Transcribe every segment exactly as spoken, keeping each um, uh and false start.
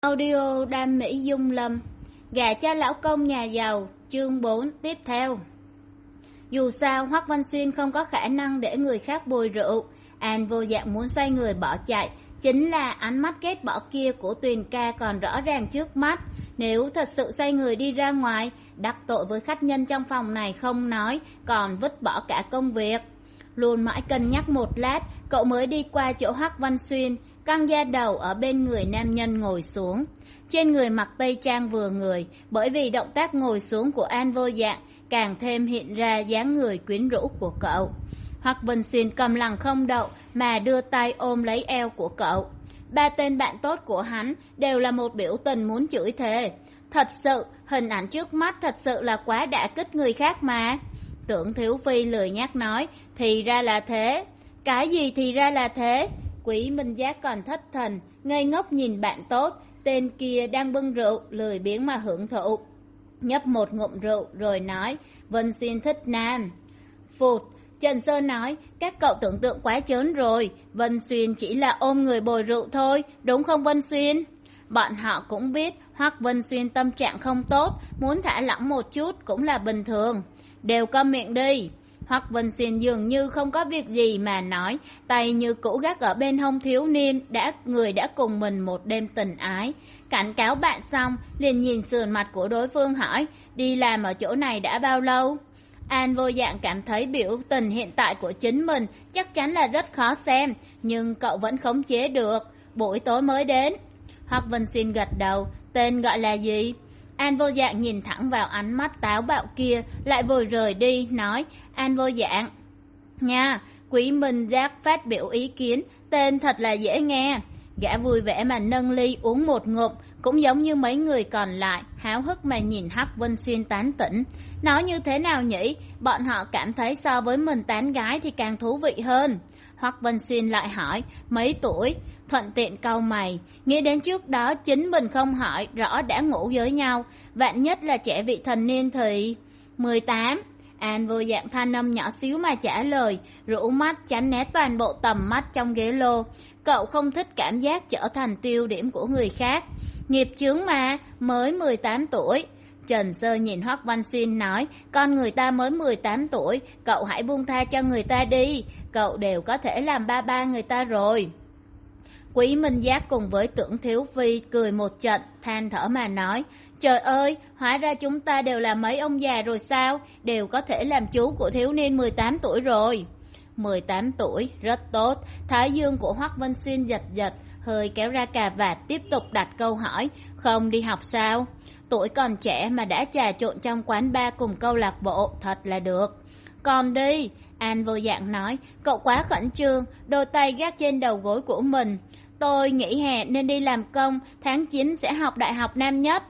Audio Đam Mỹ Dung Lâm, gả cho lão công nhà giàu, chương bốn tiếp theo. Dù sao Hoắc Văn Xuyên không có khả năng để người khác bồi rượu. An vô dạng muốn xoay người bỏ chạy, chính là ánh mắt ghét bỏ kia của Tuyền ca còn rõ ràng trước mắt. Nếu thật sự xoay người đi ra ngoài, đắc tội với khách nhân trong phòng này không nói, còn vứt bỏ cả công việc. Luôn mãi cân nhắc một lát, cậu mới đi qua chỗ Hoắc Văn Xuyên, căng da đầu ở bên người nam nhân ngồi xuống. Trên người mặc tây trang vừa người, bởi vì động tác ngồi xuống của An vô dạng càng thêm hiện ra dáng người quyến rũ của cậu. Hoắc Văn Xuyên cầm lặng không đậu mà đưa tay ôm lấy eo của cậu. Ba tên bạn tốt của hắn đều là một biểu tình muốn chửi thề. Thật sự, hình ảnh trước mắt thật sự là quá đả kích người khác mà. Tưởng Thiếu Phi lười nhác nói, thì ra là thế. Cái gì thì ra là thế? Quý Minh Giác còn thất thần, ngây ngốc nhìn bạn tốt, tên kia đang bưng rượu, lười biếng mà hưởng thụ. Nhấp một ngụm rượu rồi nói, Vân Xuyên thích nam. Phụt, Trần Sơ nói, các cậu tưởng tượng quá chớn rồi, Vân Xuyên chỉ là ôm người bồi rượu thôi, đúng không Vân Xuyên? Bọn họ cũng biết Hoắc Vân Xuyên tâm trạng không tốt, muốn thả lỏng một chút cũng là bình thường. Đều câm miệng đi. Hoắc Vân Xuyên dường như không có việc gì mà nói, tay như cũ gác ở bên hông thiếu niên đã người đã cùng mình một đêm tình ái. Cảnh cáo bạn xong, liền nhìn sườn mặt của đối phương hỏi, đi làm ở chỗ này đã bao lâu? An vô dạng cảm thấy biểu tình hiện tại của chính mình chắc chắn là rất khó xem, nhưng cậu vẫn khống chế được. Buổi tối mới đến. Hoắc Vân Xuyên gật đầu, tên gọi là gì? An vô dạng nhìn thẳng vào ánh mắt táo bạo kia, lại vội rời đi, nói, An vô dạng. Nha, Quý Minh Giác phát biểu ý kiến, tên thật là dễ nghe. Gã vui vẻ mà nâng ly uống một ngụm, cũng giống như mấy người còn lại, háo hức mà nhìn Hoắc Vân Xuyên tán tỉnh. Nói như thế nào nhỉ, bọn họ cảm thấy so với mình tán gái thì càng thú vị hơn. Hoắc Vân Xuyên lại hỏi, mấy tuổi? Thuận tiện cau mày, nghĩ đến trước đó chính mình không hỏi rõ đã ngủ với nhau, vạn nhất là trẻ vị thành niên thì... mười tám. An vô dạng thanh âm nhỏ xíu mà trả lời, rũ mắt tránh né toàn bộ tầm mắt trong ghế lô. Cậu không thích cảm giác trở thành tiêu điểm của người khác. Nghiệp chướng mà, mới mười tám tuổi. Trần Sơ nhìn Hoắc Văn Xuyên nói, con người ta mới mười tám tuổi, cậu hãy buông tha cho người ta đi, cậu đều có thể làm ba ba người ta rồi. Quý Minh Giác cùng với Tưởng Thiếu Phi cười một trận, than thở mà nói, trời ơi, hóa ra chúng ta đều là mấy ông già rồi sao, đều có thể làm chú của thiếu niên mười tám tuổi rồi. mười tám tuổi, rất tốt. Thái dương của Hoắc Văn Xuyên giật giật, hơi kéo ra cà vạt, tiếp tục đặt câu hỏi, không đi học sao? Tuổi còn trẻ mà đã trà trộn trong quán bar cùng câu lạc bộ, thật là được. Còn đi, An vô dạng nói, cậu quá khẩn trương, đôi tay gác trên đầu gối của mình. Tôi nghỉ hè nên đi làm công, tháng chín sẽ học đại học năm nhất.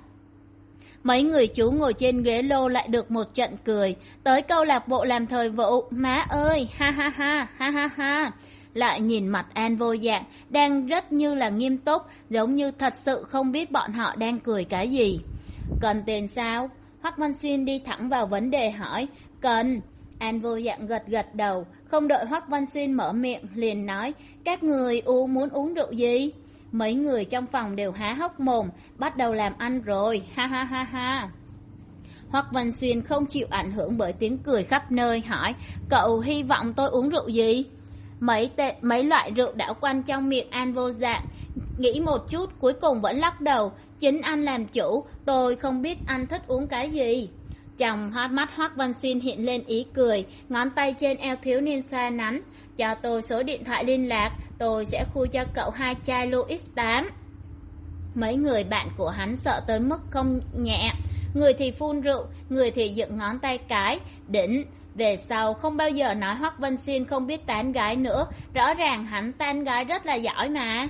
Mấy người chú ngồi trên ghế lô lại được một trận cười, tới câu lạc bộ làm thời vụ, má ơi, ha ha ha, ha ha ha. Lại nhìn mặt An vô dạng, đang rất như là nghiêm túc, giống như thật sự không biết bọn họ đang cười cái gì. Cần tiền sao? Hoắc Văn Xuyên đi thẳng vào vấn đề hỏi, cần. An vô dạng gật gật đầu, không đợi Hoắc Văn Xuyên mở miệng, liền nói, các người u muốn uống rượu gì? Mấy người trong phòng đều há hốc mồm, bắt đầu làm ăn rồi, ha ha ha ha. Hoắc Văn Xuyên không chịu ảnh hưởng bởi tiếng cười khắp nơi, hỏi, cậu hy vọng tôi uống rượu gì? Mấy, tệ, mấy loại rượu đảo quanh trong miệng An vô dạng, nghĩ một chút cuối cùng vẫn lắc đầu, chính anh làm chủ, tôi không biết anh thích uống cái gì. Trong hot mắt Hoắc Văn Xuyên hiện lên ý cười, ngón tay trên eo thiếu niên xoa nắn, cho tôi số điện thoại liên lạc, tôi sẽ khui cho cậu hai chai Louis tám. Mấy người bạn của hắn sợ tới mức không nhẹ, người thì phun rượu, người thì dựng ngón tay cái, đỉnh. Về sau không bao giờ nói Hoắc Văn Xuyên không biết tán gái nữa, rõ ràng hắn tán gái rất là giỏi mà.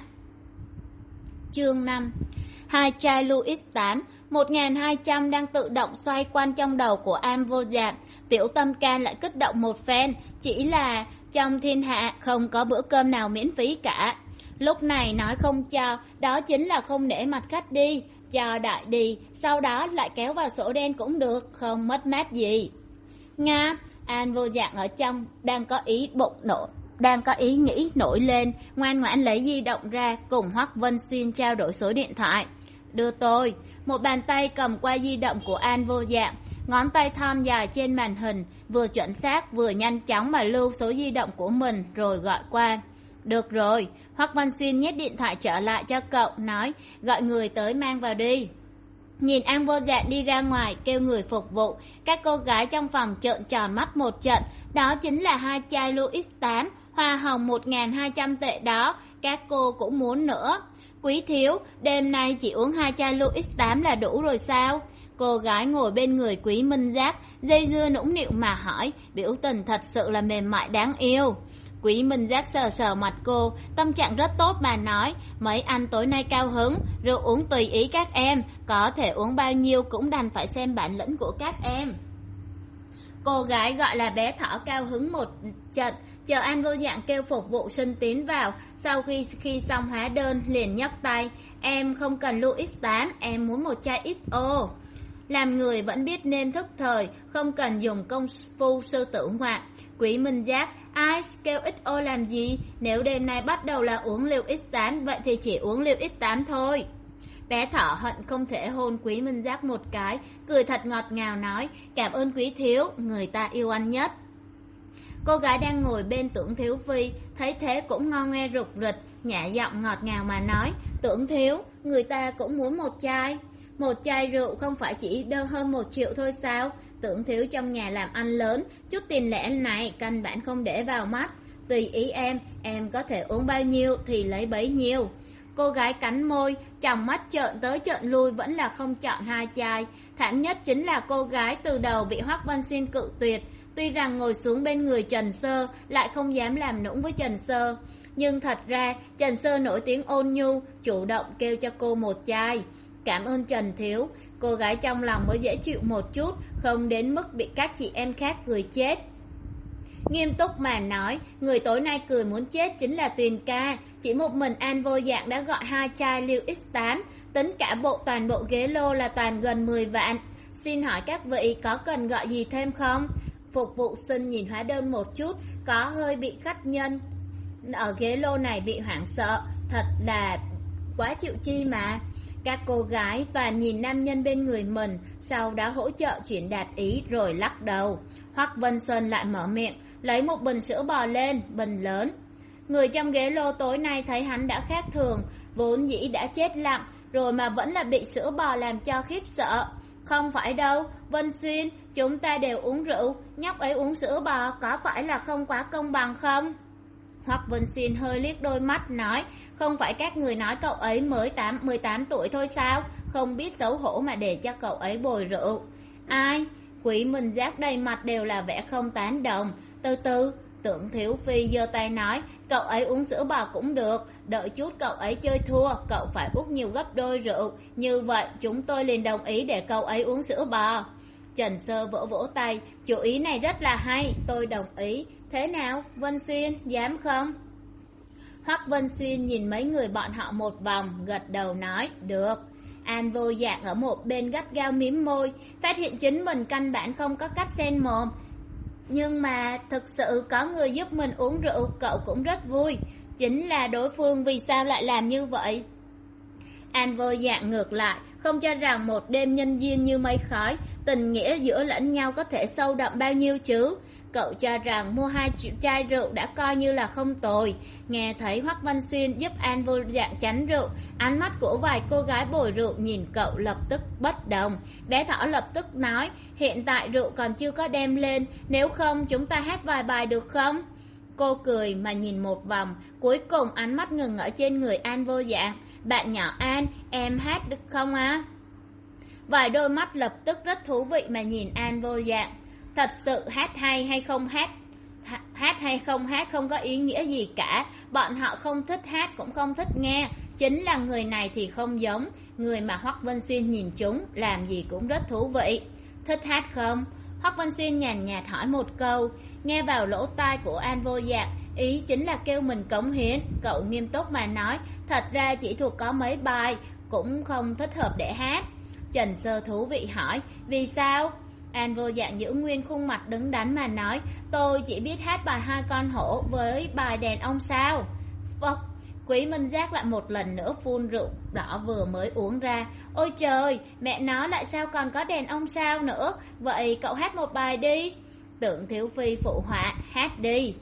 Chương năm. Hai chai Louis tám, một nghìn hai trăm đang tự động xoay quanh trong đầu của An vô dạng, tiểu tâm can lại kích động một phen, chỉ là trong thiên hạ không có bữa cơm nào miễn phí cả. Lúc này nói không cho, đó chính là không nể mặt khách đi, cho đại đi, sau đó lại kéo vào sổ đen cũng được, không mất mát gì. Nga, An vô dạng ở trong đang có ý bụng nổi, đang có ý nghĩ nổi lên, ngoan ngoãn lấy di động ra cùng Hoắc Vân Xuyên trao đổi số điện thoại. đưa tôi. Một bàn tay cầm qua di động của An Vô Dạng, ngón tay thon dài trên màn hình vừa chuẩn xác vừa nhanh chóng mà lưu số di động của mình rồi gọi qua. Được rồi, Hoắc Văn Xuyên nhét điện thoại trở lại cho cậu, nói gọi người tới mang vào đi. Nhìn An Vô Dạng đi ra ngoài kêu người phục vụ, các cô gái trong phòng trợn tròn mắt một trận. Đó chính là hai chai Louis tám, hoa hồng một nghìn hai trăm tệ đó, các cô cũng muốn nữa. Quý thiếu, đêm nay chỉ uống hai chai Louis tám là đủ rồi sao? Cô gái ngồi bên người Quý Minh Giác dây dưa nũng nịu mà hỏi, biểu tình thật sự là mềm mại đáng yêu. Quý Minh Giác sờ sờ mặt cô, tâm trạng rất tốt mà nói, mấy anh tối nay cao hứng, rượu uống tùy ý các em, có thể uống bao nhiêu cũng đành phải xem bản lĩnh của các em. Cô gái gọi là bé Thỏ cao hứng một trận, chờ An Vô Dạng kêu phục vụ sinh tiến vào, sau khi khi xong hóa đơn liền nhấc tay, em không cần Louis tám, em muốn một chai ích ô. Làm người vẫn biết nên thức thời, không cần dùng công phu sư tử ngoạn. Quý Minh Giác, ai kêu ích ô làm gì, nếu đêm nay bắt đầu là uống liều ích tám, vậy thì chỉ uống liều ích tám thôi. Bé Thỏ hận không thể hôn Quý Minh Giác một cái, cười thật ngọt ngào nói, cảm ơn quý thiếu, người ta yêu anh nhất. Cô gái đang ngồi bên Tưởng Thiếu Phi, thấy thế cũng ngo nghe rục rịch, nhã giọng ngọt ngào mà nói, Tưởng Thiếu, người ta cũng muốn một chai. Một chai rượu không phải chỉ đơn hơn một triệu thôi sao? Tưởng Thiếu trong nhà làm ăn lớn, chút tiền lẻ này căn bản không để vào mắt. Tùy ý em, em có thể uống bao nhiêu thì lấy bấy nhiêu. Cô gái cắn môi, trong mắt trợn tới trợn lui vẫn là không chọn hai chai. Thảm nhất chính là cô gái từ đầu bị Hoắc Văn Xuyên cự tuyệt. Tuy rằng ngồi xuống bên người Trần Sơ, lại không dám làm nũng với Trần Sơ. Nhưng thật ra, Trần Sơ nổi tiếng ôn nhu, chủ động kêu cho cô một chai. Cảm ơn Trần Thiếu, cô gái trong lòng mới dễ chịu một chút, không đến mức bị các chị em khác cười chết. Nghiêm túc mà nói, người tối nay cười muốn chết chính là Tuyền ca. Chỉ một mình An Vô Dạng đã gọi hai chai liều ích tám, tính cả bộ toàn bộ ghế lô là toàn gần mười vạn. Xin hỏi các vị có cần gọi gì thêm không? Phục vụ sinh nhìn hóa đơn một chút, có hơi bị khách nhân ở ghế lô này bị hoảng sợ, thật là quá chịu chi mà. Các cô gái toàn nhìn nam nhân bên người mình, sau đó hỗ trợ chuyển đạt ý rồi lắc đầu. Hoắc Vân Xuân lại mở miệng, lấy một bình sữa bò lên, bình lớn. Người trong ghế lô tối nay thấy hắn đã khác thường, vốn dĩ đã chết lặng, rồi mà vẫn là bị sữa bò làm cho khiếp sợ. Không phải đâu, Vân Xuyên, chúng ta đều uống rượu, nhóc ấy uống sữa bò, có phải là không quá công bằng không? Hoắc Vân Xuyên hơi liếc đôi mắt nói, không phải các người nói cậu ấy mới mười tám tuổi thôi sao, không biết xấu hổ mà để cho cậu ấy bồi rượu. Ai? Quý Minh Giác đầy mặt đều là vẻ không tán đồng. Từ từ, Tưởng Thiếu Phi giơ tay nói, cậu ấy uống sữa bò cũng được, đợi chút cậu ấy chơi thua, cậu phải uống nhiều gấp đôi rượu, như vậy chúng tôi liền đồng ý để cậu ấy uống sữa bò. Trần Sơ vỗ vỗ tay, chủ ý này rất là hay, tôi đồng ý. Thế nào, Vân Xuyên, dám không? Hoắc Vân Xuyên nhìn mấy người bọn họ một vòng, gật đầu nói, được. An Vô Dạng ở một bên gắt gao mím môi, phát hiện chính mình căn bản không có cách xen mồm. Nhưng mà thực sự có người giúp mình uống rượu, cậu cũng rất vui. Chính là đối phương vì sao lại làm như vậy? An Vô Dạng ngược lại, không cho rằng một đêm nhân duyên như mây khói, tình nghĩa giữa lẫn nhau có thể sâu đậm bao nhiêu chứ. Cậu cho rằng mua hai chai rượu đã coi như là không tồi. Nghe thấy Hoắc Văn Xuyên giúp An Vô Dạng chánh rượu, ánh mắt của vài cô gái bồi rượu nhìn cậu lập tức bất đồng. Bé Thỏ lập tức nói, hiện tại rượu còn chưa có đem lên, nếu không chúng ta hát vài bài được không? Cô cười mà nhìn một vòng, cuối cùng ánh mắt ngừng ở trên người An Vô Dạng. Bạn nhỏ An, em hát được không á? Vài đôi mắt lập tức rất thú vị mà nhìn An Vô Dạng. Thật sự hát hay hay không hát, hát hay không hát không có ý nghĩa gì cả. Bọn họ không thích hát cũng không thích nghe. Chính là người này thì không giống. Người mà Hoắc Vân Xuyên nhìn chúng, làm gì cũng rất thú vị. Thích hát không? Hoắc Vân Xuyên nhàn nhạt hỏi một câu. Nghe vào lỗ tai của An Vô Dạng, ý chính là kêu mình cống hiến. Cậu nghiêm túc mà nói, thật ra chỉ thuộc có mấy bài, cũng không thích hợp để hát. Trần Sơ thú vị hỏi, vì sao? An Vô Dạng giữ nguyên khuôn mặt đứng đắn mà nói, tôi chỉ biết hát bài Hai Con Hổ với bài Đèn Ông Sao. Phốc, Quý Minh Giác lại một lần nữa phun rượu đỏ vừa mới uống ra. Ôi trời, mẹ nó lại sao còn có đèn ông sao nữa, vậy cậu hát một bài đi. Tưởng Thiếu Phi phụ họa, hát đi.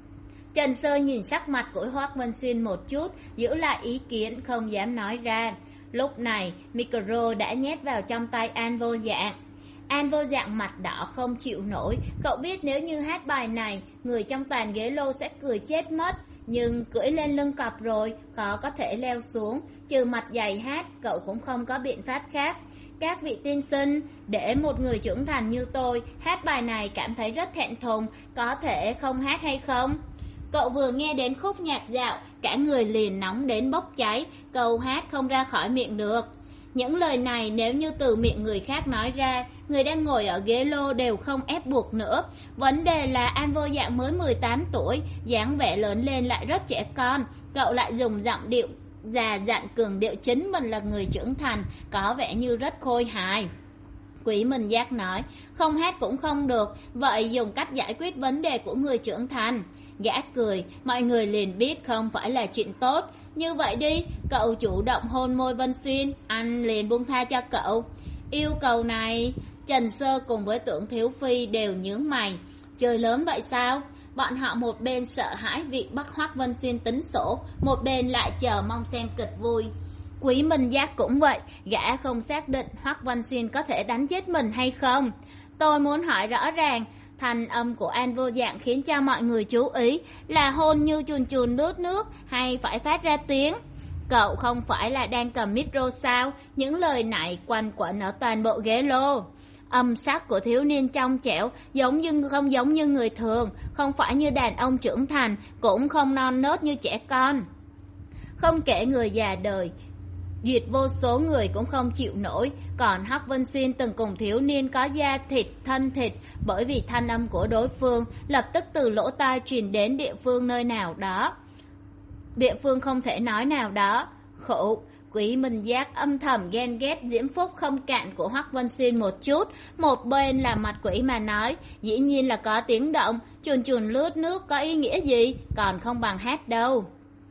Trần Sơ nhìn sắc mặt của Hoác Vân Xuyên một chút, giữ lại ý kiến không dám nói ra. Lúc này micro đã nhét vào trong tay An Vô Dạng. An Vô Dạng mặt đỏ không chịu nổi. Cậu biết nếu như hát bài này, người trong toàn ghế lô sẽ cười chết mất. Nhưng cưỡi lên lưng cọp rồi, khó có thể leo xuống. Trừ mặt dày hát, cậu cũng không có biện pháp khác. Các vị tiên sinh, để một người trưởng thành như tôi hát bài này cảm thấy rất thẹn thùng, có thể không hát hay không? Cậu vừa nghe đến khúc nhạc dạo, cả người liền nóng đến bốc cháy, câu hát không ra khỏi miệng được. Những lời này nếu như từ miệng người khác nói ra, người đang ngồi ở ghế lô đều không ép buộc nữa. Vấn đề là An Vô Dạng mới mười tám tuổi, dáng vẻ lớn lên lại rất trẻ con. Cậu lại dùng giọng điệu già dặn cường điệu chính mình là người trưởng thành, có vẻ như rất khôi hài. Quý Minh Giác nói, không hát cũng không được, vậy dùng cách giải quyết vấn đề của người trưởng thành. Gã cười, mọi người liền biết không phải là chuyện tốt. Như vậy đi, cậu chủ động hôn môi Vân Xuyên, anh liền buông tha cho cậu. Yêu cầu này, Trần Sơ cùng với Tưởng Thiếu Phi đều nhướng mày. Chơi lớn vậy sao? Bọn họ một bên sợ hãi việc bắt Hoác Vân Xuyên tính sổ, một bên lại chờ mong xem kịch vui. Quý Minh Giác cũng vậy, gã không xác định Hoác Vân Xuyên có thể đánh chết mình hay không. Tôi muốn hỏi rõ ràng, thanh âm của An Vô Dạng khiến cho mọi người chú ý là hôn như chùn chùn lướt nước hay phải phát ra tiếng. Cậu không phải là đang cầm micro sao? Những lời này quanh quẩn ở toàn bộ ghế lô. Âm sắc của thiếu niên trong trẻo, giống như không giống như người thường, không phải như đàn ông trưởng thành, cũng không non nớt như trẻ con. Không kể người già đời, duyệt vô số người cũng không chịu nổi. Còn Hoác Vân Xuyên từng cùng thiếu niên có da thịt thân thịt, bởi vì thanh âm của đối phương lập tức từ lỗ tai truyền đến địa phương nơi nào đó, địa phương không thể nói nào đó. Khổ. Quý Minh Giác âm thầm ghen ghét diễm phúc không cạn của Hoác Vân Xuyên một chút. Một bên là mặt quỷ mà nói, dĩ nhiên là có tiếng động, chuồn chuồn lướt nước có ý nghĩa gì, còn không bằng hát đâu.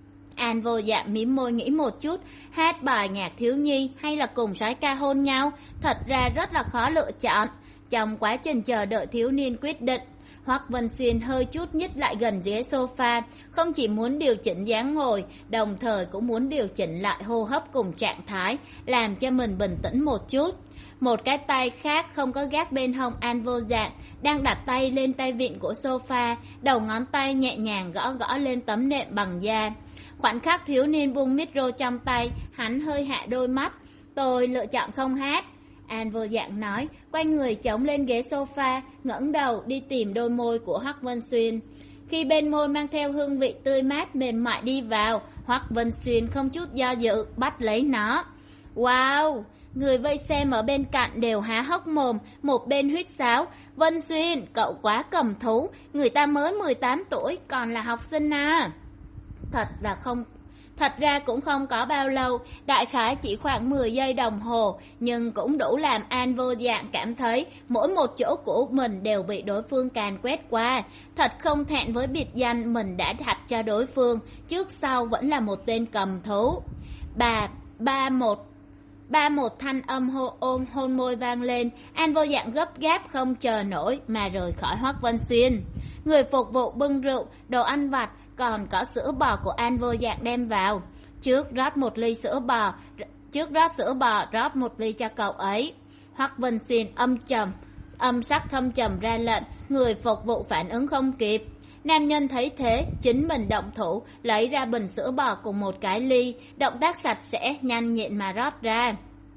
An Vô Dạng mím môi nghĩ một chút, hát bài nhạc thiếu nhi hay là cùng soái ca hôn nhau, thật ra rất là khó lựa chọn. Trong quá trình chờ đợi thiếu niên quyết định, Hoác Vân Xuyên hơi chút nhích lại gần ghế sofa, không chỉ muốn điều chỉnh dáng ngồi, đồng thời cũng muốn điều chỉnh lại hô hấp cùng trạng thái, làm cho mình bình tĩnh một chút. Một cái tay khác không có gác bên hông An Vô Dạng, đang đặt tay lên tay vịn của sofa, đầu ngón tay nhẹ nhàng gõ gõ lên tấm nệm bằng da. Khoảnh khắc thiếu niên buông micro trong tay, hắn hơi hạ đôi mắt. Tôi lựa chọn không hát. An Vô Dạng nói, quay người chống lên ghế sofa, ngẩng đầu đi tìm đôi môi của Hoác Vân Xuyên. Khi bên môi mang theo hương vị tươi mát mềm mại đi vào, Hoác Vân Xuyên không chút do dự bắt lấy nó. Wow! Người vây xem ở bên cạnh đều há hốc mồm, một bên huýt sáo. Vân Xuyên, cậu quá cầm thú, người ta mới mười tám tuổi, còn là học sinh à. Thật là không... Thật ra cũng không có bao lâu, đại khái chỉ khoảng mười giây đồng hồ, nhưng cũng đủ làm An Vô Dạng cảm thấy mỗi một chỗ của mình đều bị đối phương càn quét qua. Thật không thẹn với biệt danh mình đã đặt cho đối phương, trước sau vẫn là một tên cầm thú. Bà, ba một, ba một thanh âm hô, ôm hôn môi vang lên, An Vô Dạng gấp gáp không chờ nổi mà rời khỏi Hoác Vân Xuyên. Người phục vụ bưng rượu, đồ ăn vặt, còn có sữa bò của An Vô Dạng đem vào. Trước rót một ly sữa bò, trước rót sữa bò rót một ly cho cậu ấy. Hoác Vân Xuyên âm trầm, âm sắc thâm trầm ra lệnh, người phục vụ phản ứng không kịp. Nam nhân thấy thế, chính mình động thủ, lấy ra bình sữa bò cùng một cái ly, động tác sạch sẽ, nhanh nhẹn mà rót ra.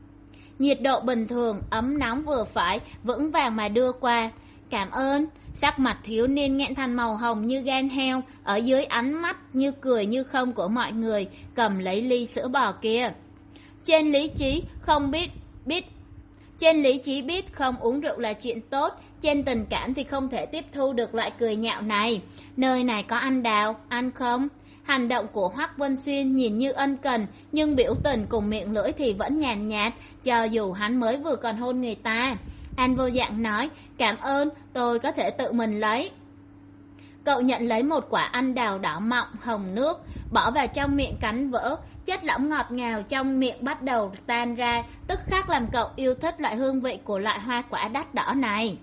Nhiệt độ bình thường, ấm nóng vừa phải, vững vàng mà đưa qua. Cảm ơn. Sắc mặt thiếu niên nghẹn thành màu hồng như gan heo, ở dưới ánh mắt như cười như không của mọi người, cầm lấy ly sữa bò kia. Trên lý trí không biết biết trên lý trí biết không uống rượu là chuyện tốt, trên tình cảm thì không thể tiếp thu được loại cười nhạo này. Nơi này có anh Đào, ăn không? Hành động của Hoác Vân Xuyên nhìn như ân cần, nhưng biểu tình cùng miệng lưỡi thì vẫn nhàn nhạt, cho dù hắn mới vừa còn hôn người ta. An Vô Dạng nói, cảm ơn, tôi có thể tự mình lấy. Cậu nhận lấy một quả anh đào đỏ mọng, hồng nước, bỏ vào trong miệng cắn vỡ. Chất lỏng ngọt ngào trong miệng bắt đầu tan ra, tức khắc làm cậu yêu thích loại hương vị của loại hoa quả đắt đỏ này.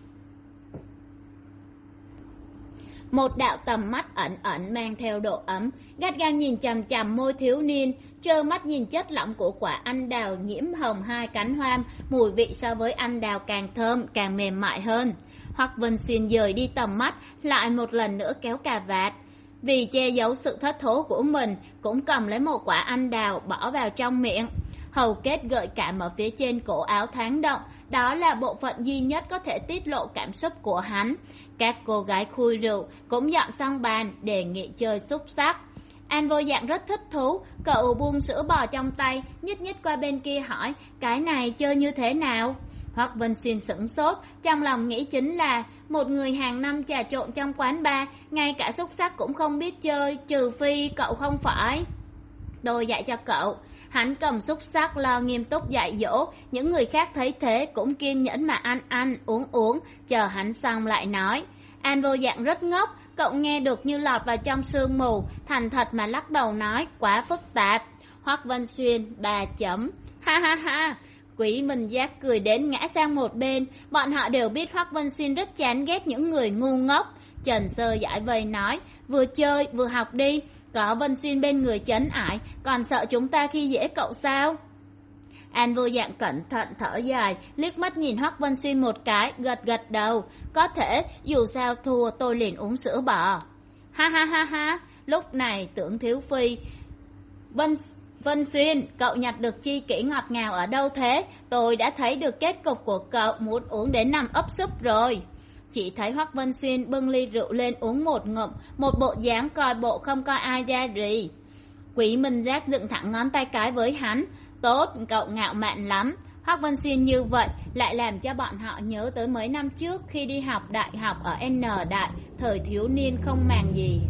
Một đạo tầm mắt ẩn ẩn mang theo độ ấm gắt gao nhìn chằm chằm môi thiếu niên, trơ mắt nhìn chất lỏng của quả anh đào nhiễm hồng hai cánh hoa, mùi vị so với anh đào càng thơm càng mềm mại hơn. Hoắc Vân Xuyên dời đi tầm mắt, lại một lần nữa kéo cà vạt. Vì che giấu sự thất thố của mình, cũng cầm lấy một quả anh đào bỏ vào trong miệng. Hầu kết gợi cảm ở phía trên cổ áo thoáng động, đó là bộ phận duy nhất có thể tiết lộ cảm xúc của hắn. Các cô gái khui rượu cũng dọn xong bàn, đề nghị chơi xúc xắc. An Vô Dạng rất thích thú, cậu buông sữa bò trong tay, nhích nhích qua bên kia hỏi, cái này chơi như thế nào? Hoắc Vân Xuyên sửng sốt, trong lòng nghĩ chính là một người hàng năm trà trộn trong quán bar, ngay cả xúc xắc cũng không biết chơi, trừ phi cậu không phải. Tôi dạy cho cậu. Hắn cầm xúc xắc lo nghiêm túc dạy dỗ, những người khác thấy thế cũng kiên nhẫn mà ăn ăn, uống uống, chờ hắn xong lại nói. An Vô Dạng rất ngốc, cậu nghe được như lọt vào trong sương mù, thành thật mà lắc đầu nói, quá phức tạp. Hoắc Vân Xuyên, ba chấm. Ha ha ha. Quý Minh Giác cười đến ngã sang một bên, bọn họ đều biết Hoắc Vân Xuyên rất chán ghét những người ngu ngốc. Trần Sơ giải vây nói, vừa chơi vừa học đi, có Vân Xuyên bên người trấn ải, còn sợ chúng ta khi dễ cậu sao? An Vô Dạng cẩn thận thở dài, liếc mắt nhìn Hoắc Vân Xuyên một cái, gật gật đầu, có thể, dù sao thua tôi liền uống sữa bò. Ha ha ha ha, lúc này Tưởng Thiếu Phi, Vân Vân Xuyên, cậu nhặt được chi kỷ ngọt ngào ở đâu thế? Tôi đã thấy được kết cục của cậu, muốn uống đến nằm ấp súp rồi. Chỉ thấy Hoắc Vân Xuyên bưng ly rượu lên uống một ngụm, một bộ dáng coi bộ không coi ai ra gì. Quý Minh Giác dựng thẳng ngón tay cái với hắn, tốt, cậu ngạo mạn lắm. Hoắc Vân Xuyên như vậy lại làm cho bọn họ nhớ tới mấy năm trước khi đi học đại học ở N Đại, thời thiếu niên không màng gì.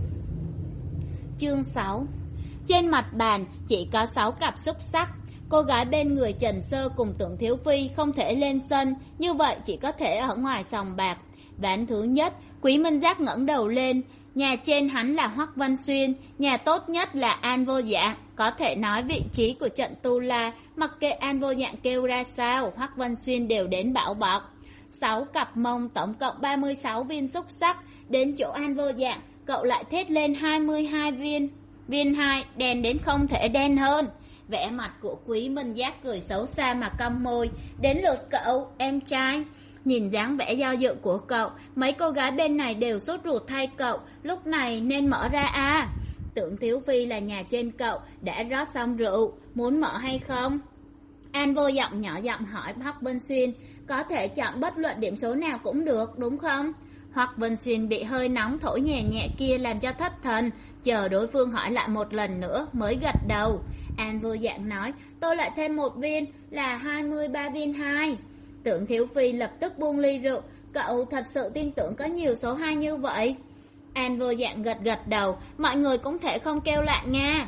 Chương sáu. Trên mặt bàn chỉ có sáu cặp xúc xắc. Cô gái bên người Trần Sơ cùng Tưởng Thiếu Phi không thể lên sân, như vậy chỉ có thể ở ngoài sòng bạc. Ván thứ nhất, Quý Minh Giác ngẩng đầu lên, nhà trên hắn là Hoắc Vân Xuyên, nhà tốt nhất là An Vô Dạng. Có thể nói vị trí của trận tu la, mặc kệ An Vô Dạng kêu ra sao, Hoắc Vân Xuyên đều đến bảo bọc. Sáu cặp mông, tổng cộng ba mươi sáu viên xúc xắc, đến chỗ An Vô Dạng, cậu lại thét lên hai mươi hai viên. Viên hai, đen đến không thể đen hơn. Vẻ mặt của Quý Minh Giác cười xấu xa mà cong môi, đến lượt cậu, em trai. Nhìn dáng vẻ do dự của cậu, mấy cô gái bên này đều sốt ruột thay cậu, lúc này nên mở ra à? Tưởng Thiếu Phi là nhà trên cậu, đã rót xong rượu, muốn mở hay không? An Vô Giọng nhỏ giọng hỏi Hoắc Vân Xuyên, có thể chọn bất luận điểm số nào cũng được, đúng không? Hoắc Vân Xuyên bị hơi nóng thổi nhẹ nhẹ kia làm cho thất thần, chờ đối phương hỏi lại một lần nữa mới gật đầu. An Vô Dạng nói, tôi lại thêm một viên, là hai mươi ba viên hai. Tưởng Thiếu Phi lập tức buông ly rượu, cậu thật sự tin tưởng có nhiều số hai như vậy? An Vô Dạng gật gật đầu, mọi người cũng thể không kêu lạng nha.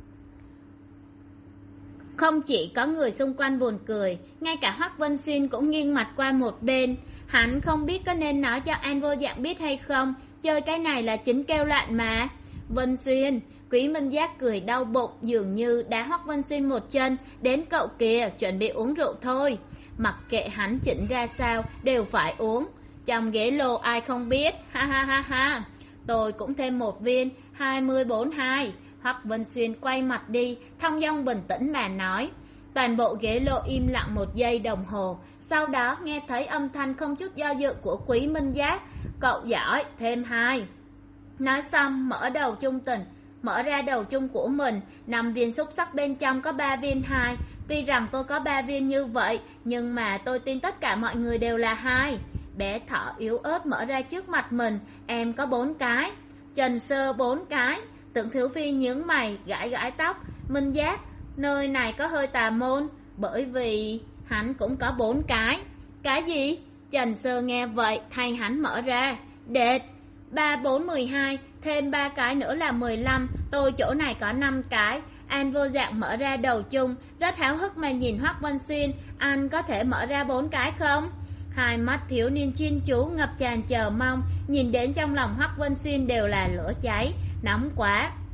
Không chỉ có người xung quanh buồn cười, ngay cả Hoắc Vân Xuyên cũng nghiêng mặt qua một bên. Hắn không biết có nên nói cho An Vô Dạng biết hay không, chơi cái này là chính kêu lạn mà. Vân Xuyên, Quý Minh Giác cười đau bụng, dường như đá Hoắc Vân Xuyên một chân, đến cậu kìa, chuẩn bị uống rượu thôi. Mặc kệ hắn chỉnh ra sao, đều phải uống. Trong ghế lô ai không biết, ha ha ha ha. Tôi cũng thêm một viên, hai mươi bốn hai. Hoắc Vân Xuyên quay mặt đi, thong dong bình tĩnh mà nói. Toàn bộ ghế lô im lặng một giây đồng hồ, sau đó nghe thấy âm thanh không chút do dự của Quý Minh Giác. Cậu giỏi, thêm hai. Nói xong mở đầu chung tình, mở ra đầu chung của mình, năm viên xúc xắc bên trong có ba viên hai. Tuy rằng tôi có ba viên như vậy, nhưng mà tôi tin tất cả mọi người đều là hai. Bé thỏ yếu ớt mở ra trước mặt mình, em có bốn cái. Trần Sơ bốn cái. Tưởng Thiếu Phi nhướng mày, gãi gãi tóc. Minh Giác, nơi này có hơi tà môn, bởi vì hắn cũng có bốn cái. Cái gì? Trần Sơ nghe vậy, thay hắn mở ra. Đệt, ba bốn mười hai, thêm ba cái nữa là mười lăm, tôi chỗ này có năm cái. An Vô Dạng mở ra đầu chung, rất háo hức mà nhìn Hoắc Vân Xuyên, anh có thể mở ra bốn cái không? Hai mắt thiếu niên chuyên chú ngập tràn chờ mong, nhìn đến trong lòng Hoắc Vân Xuyên đều là lửa cháy, nóng quá.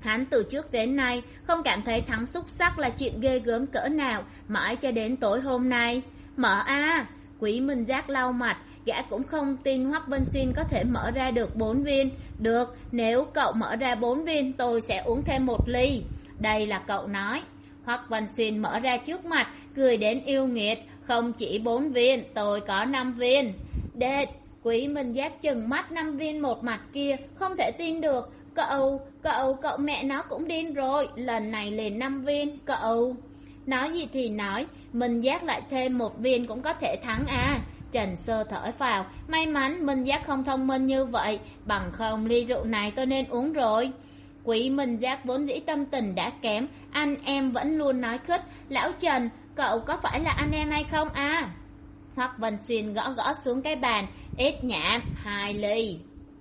Hắn từ trước đến nay không cảm thấy thắng xúc sắc là chuyện ghê gớm cỡ nào, mãi cho đến tối hôm nay. Mở a! Quý Minh Giác lau mặt, gã cũng không tin Hoắc Vân Xuyên có thể mở ra được bốn viên. Được, nếu cậu mở ra bốn viên tôi sẽ uống thêm một ly. Đây là cậu nói. Hoắc Vân Xuyên mở ra trước mặt, cười đến yêu nghiệt. Không chỉ bốn viên, tôi có năm viên. Đệt! Quý Minh Giác chừng mắt năm viên một mặt kia, không thể tin được. Cậu, cậu, cậu mẹ nó cũng điên rồi, lần này liền năm viên, cậu. Nói gì thì nói, Minh Giác lại thêm một viên cũng có thể thắng à. Trần Sơ thở phào, may mắn Minh Giác không thông minh như vậy, bằng không ly rượu này tôi nên uống rồi. Quý Minh Giác vốn dĩ tâm tình đã kém, anh em vẫn luôn nói khích. Lão Trần, cậu có phải là anh em hay không à? Hoắc Vân Xuyên gõ gõ xuống cái bàn, ít nhảm, hai ly.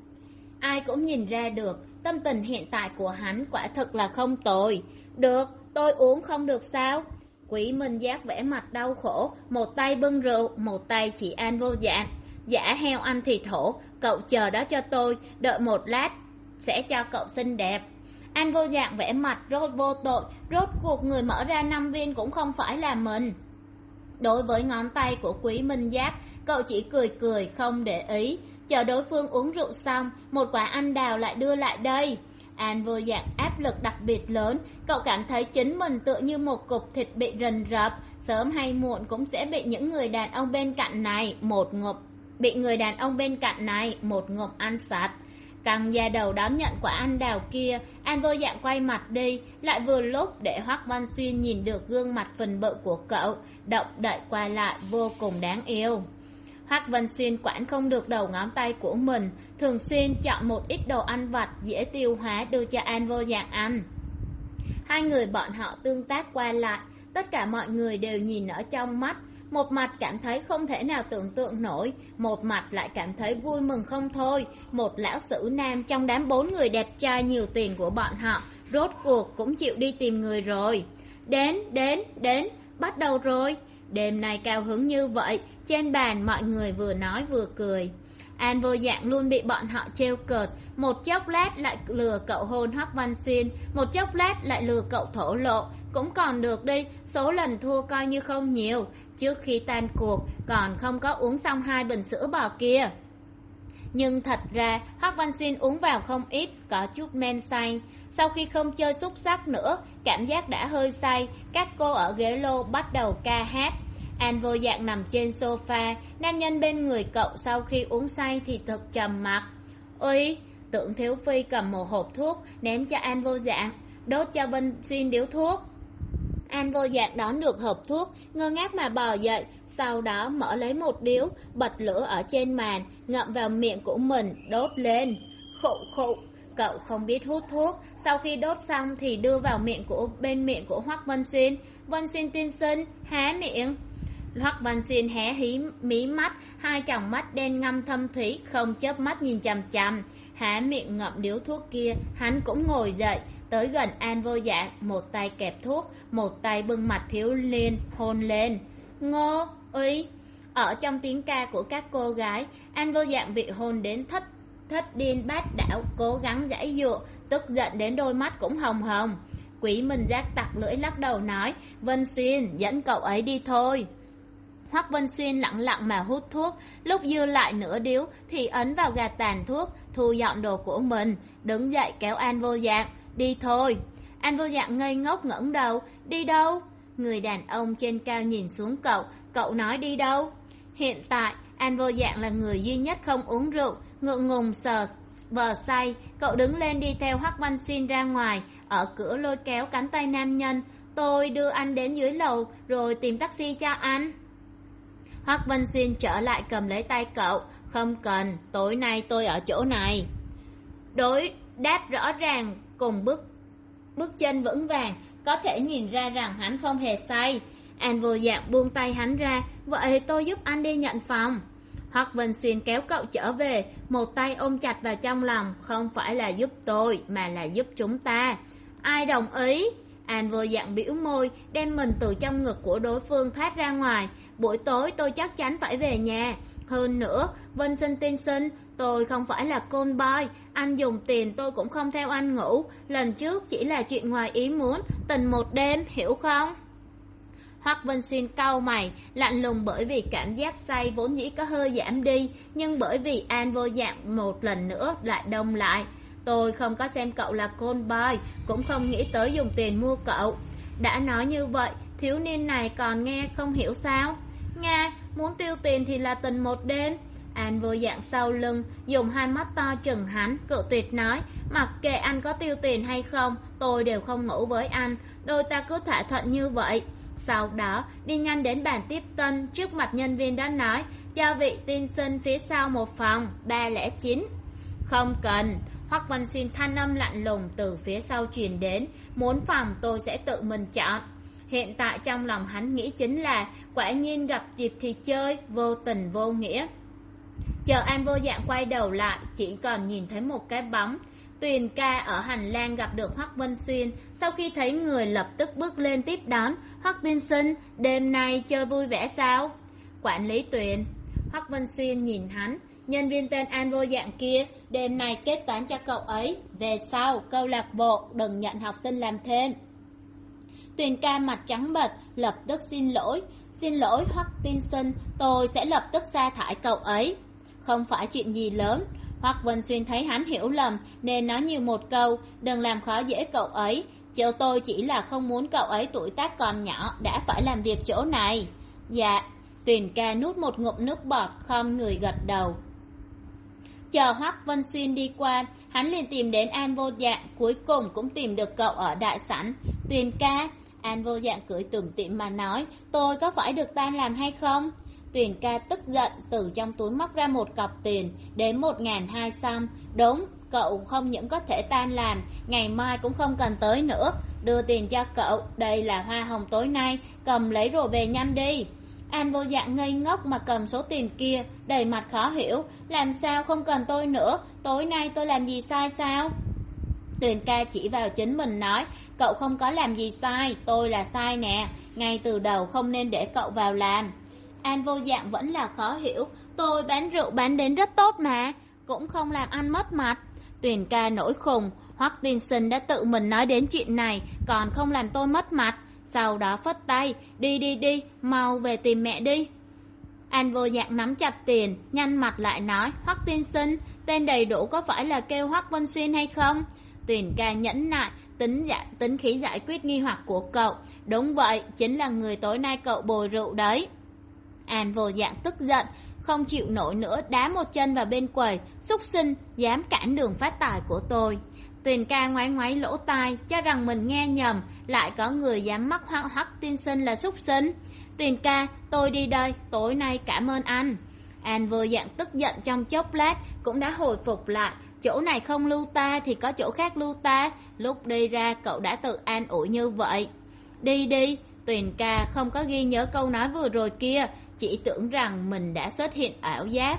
Ai cũng nhìn ra được, tâm tình hiện tại của hắn quả thực là không tồi. Được, tôi uống không được sao? Quý Minh Giác vẽ mặt đau khổ, một tay bưng rượu, một tay chỉ An Vô Dạng. Giả heo ăn thịt hổ, cậu chờ đó cho tôi, đợi một lát, sẽ cho cậu xinh đẹp. An Vô Dạng vẽ mặt rốt vô tội, rốt cuộc người mở ra năm viên cũng không phải là mình. Đối với ngón tay của Quý Minh Giác, cậu chỉ cười cười không để ý. Chờ đối phương uống rượu xong, một quả anh đào lại đưa lại đây. An Vô Dạng áp lực đặc biệt lớn, cậu cảm thấy chính mình tựa như một cục thịt bị rần rập, sớm hay muộn cũng sẽ bị những người đàn ông bên cạnh này một ngụm, bị người đàn ông bên cạnh này một ngụm ăn sạch. Căng da đầu đón nhận quả anh đào kia, An Vô Dạng quay mặt đi, lại vừa lúc để Hoắc Văn Xuyên nhìn được gương mặt phình bự của cậu, động đậy qua lại vô cùng đáng yêu. Hoắc Văn Xuyên quản không được đầu ngón tay của mình, thường xuyên chọn một ít đồ ăn vặt dễ tiêu hóa đưa cho An Vô Dạng ăn. Hai người bọn họ tương tác qua lại, tất cả mọi người đều nhìn ở trong mắt, một mặt cảm thấy không thể nào tưởng tượng nổi, một mặt lại cảm thấy vui mừng không thôi. Một lão sử nam trong đám bốn người đẹp trai nhiều tiền của bọn họ, rốt cuộc cũng chịu đi tìm người rồi. Đến, đến, đến, bắt đầu rồi. Đêm nay cao hứng như vậy, trên bàn mọi người vừa nói vừa cười. An Vô Dạng luôn bị bọn họ trêu cợt, một chốc lát lại lừa cậu hôn Hoắc Văn Xuyên, một chốc lát lại lừa cậu thổ lộ. Cũng còn được đi, số lần thua coi như không nhiều. Trước khi tan cuộc còn không có uống xong hai bình sữa bò kia. Nhưng thật ra Hoắc Văn Xuyên uống vào không ít, có chút men say. Sau khi không chơi xúc sắc nữa, cảm giác đã hơi say, các cô ở ghế lô bắt đầu ca hát. An Vô Dạng nằm trên sofa, nam nhân bên người cậu sau khi uống say thì thật trầm mặc. Ôi, Tưởng Thiếu Phi cầm một hộp thuốc ném cho An Vô Dạng, đốt cho Vân Xuyên điếu thuốc. An Vô Dạng đón được hộp thuốc, ngơ ngác mà bò dậy, sau đó mở lấy một điếu, bật lửa ở trên màn, ngậm vào miệng của mình, đốt lên. Khụ khụ, cậu không biết hút thuốc, sau khi đốt xong thì đưa vào miệng của bên miệng của Hoắc Vân Xuyên. Vân Xuyên tiên sinh, há miệng. Hoắc Văn Xuyên hé hí mí mắt, hai tròng mắt đen ngăm thâm thúy, không chớp mắt nhìn chằm chằm. Há miệng ngậm điếu thuốc kia, hắn cũng ngồi dậy, tới gần An Vô Dạng, một tay kẹp thuốc, một tay bưng mặt thiếu niên hôn lên. Ngô, uy. Ở trong tiếng ca của các cô gái, An Vô Dạng bị hôn đến thất thất điên bát đảo, cố gắng giãy giụa, tức giận đến đôi mắt cũng hồng hồng. Quý Minh Giác tặc lưỡi lắc đầu nói, Vân Xuyên, dẫn cậu ấy đi thôi. Hoắc Vân Xuyên lặng lặng mà hút thuốc, lúc dư lại nửa điếu thì ấn vào gạt tàn thuốc, thu dọn đồ của mình, đứng dậy kéo An Vô Dạng, đi thôi. An Vô Dạng ngây ngốc ngẩng đầu, đi đâu? Người đàn ông trên cao nhìn xuống cậu, cậu nói đi đâu? Hiện tại, An Vô Dạng là người duy nhất không uống rượu, ngượng ngùng sờ vờ say, cậu đứng lên đi theo Hoắc Văn Xuyên ra ngoài, ở cửa lôi kéo cánh tay nam nhân, tôi đưa anh đến dưới lầu rồi tìm taxi cho anh. Hoắc Văn Xuyên trở lại cầm lấy tay cậu, không cần, tối nay tôi ở chỗ này. Đối đáp rõ ràng cùng bước bước chân vững vàng, có thể nhìn ra rằng hắn không hề say. An Vô Dạng buông tay hắn ra, vậy tôi giúp anh đi nhận phòng. Hoắc Văn Xuyên kéo cậu trở về, một tay ôm chặt vào trong lòng, không phải là giúp tôi mà là giúp chúng ta. Ai đồng ý? An Vô Dạng bĩu môi, đem mình từ trong ngực của đối phương thoát ra ngoài. Buổi tối tôi chắc chắn phải về nhà. Hơn nữa, Vân Sinh tiên sinh, Tôi không phải là côn boy, anh dùng tiền tôi cũng không theo anh ngủ, lần trước chỉ là chuyện ngoài ý muốn, tình một đêm, hiểu không? Hoắc Vân Xuyên cau mày, lạnh lùng bởi vì cảm giác say vốn dĩ có hơi giảm đi, nhưng bởi vì An Vô Dạng một lần nữa lại đông lại. Tôi không có xem cậu là côn boy, cũng không nghĩ tới dùng tiền mua cậu. Đã nói như vậy, thiếu niên này còn nghe không hiểu sao? Nga, muốn tiêu tiền thì là tình một đêm. An Vô Dạng sau lưng, dùng hai mắt to chừng hắn, cự tuyệt nói, mặc kệ anh có tiêu tiền hay không, tôi đều không ngủ với anh, đôi ta cứ thỏa thuận như vậy. Sau đó, đi nhanh đến bàn tiếp tân, trước mặt nhân viên đã nói, cho vị tiên sinh phía sau một phòng, ba không chín. Không cần. Hoắc Văn Xuyên thanh âm lạnh lùng từ phía sau truyền đến, muốn phòng tôi sẽ tự mình chọn. Hiện tại trong lòng hắn nghĩ chính là, quả nhiên gặp dịp thì chơi, vô tình vô nghĩa. Chờ An Vô Dạng quay đầu lại, chỉ còn nhìn thấy một cái bóng. Tuyền ca ở hành lang gặp được Hoắc Vân Xuyên, sau khi thấy người lập tức bước lên tiếp đón. Hoắc tiên sinh, đêm nay chơi vui vẻ sao? Quản lý Tuyền. Hoắc Vân Xuyên nhìn hắn, nhân viên tên An Vô Dạng kia, đêm nay kết toán cho cậu ấy, về sau câu lạc bộ đừng nhận học sinh làm thêm. Tuyền ca mặt trắng bệch, lập tức xin lỗi. Xin lỗi Hoắc tiên sinh, tôi sẽ lập tức sa thải cậu ấy. Không phải chuyện gì lớn. Hoắc Vân Xuyên thấy hắn hiểu lầm nên nói nhiều một câu, đừng làm khó dễ cậu ấy, chứ tôi chỉ là không muốn cậu ấy tuổi tác còn nhỏ đã phải làm việc chỗ này. Dạ. Tuyền ca nuốt một ngụm nước bọt, khom người gật đầu. Chờ Hoắc Vân Xuyên đi qua, hắn liền tìm đến An Vô Dạng, cuối cùng cũng tìm được cậu ở đại sảnh. Tuyền ca. An Vô Dạng cười tủm tỉm mà nói, tôi có phải được tan làm hay không? Tuyền ca tức giận, từ trong túi móc ra một cọc tiền, đến một ngàn hai trăm. Đúng, cậu không những có thể tan làm, ngày mai cũng không cần tới nữa. Đưa tiền cho cậu, đây là hoa hồng tối nay, cầm lấy rồi về nhanh đi. An Vô Dạng ngây ngốc mà cầm số tiền kia, đầy mặt khó hiểu, làm sao không cần tôi nữa, tối nay tôi làm gì sai sao? Tuyền ca chỉ vào chính mình nói, cậu không có làm gì sai, tôi là sai nè, ngay từ đầu không nên để cậu vào làm. An Vô Dạng vẫn là khó hiểu, tôi bán rượu bán đến rất tốt mà, cũng không làm anh mất mặt. Tuyền ca nổi khùng, Hoắc tiên sinh đã tự mình nói đến chuyện này, còn không làm tôi mất mặt. Sau đó phất tay, đi đi đi, mau về tìm mẹ đi. An Vô Dạng nắm chặt tiền, nhăn mặt lại nói, Hoắc tiên sinh, tên đầy đủ có phải là kêu Hoắc Vân Xuyên hay không? Tuyền ca nhẫn nại, tính dạ, tính khí giải quyết nghi hoặc của cậu. Đúng vậy, chính là người tối nay cậu bồi rượu đấy. An Vô Dạng tức giận, không chịu nổi nữa, đá một chân vào bên quầy, xúc sinh, dám cản đường phát tài của tôi. Tuyền ca ngoáy ngoáy lỗ tai, cho rằng mình nghe nhầm, lại có người dám mắc Hoắc Hoắc tiên sinh là xúc sinh. Tuyền ca, tôi đi đây, tối nay cảm ơn anh. An Vô Dạng tức giận trong chốc lát, cũng đã hồi phục lại, chỗ này không lưu ta thì có chỗ khác lưu ta, lúc đi ra cậu đã tự an ủi như vậy. Đi đi. Tuyền ca không có ghi nhớ câu nói vừa rồi kia, chỉ tưởng rằng mình đã xuất hiện ảo giác.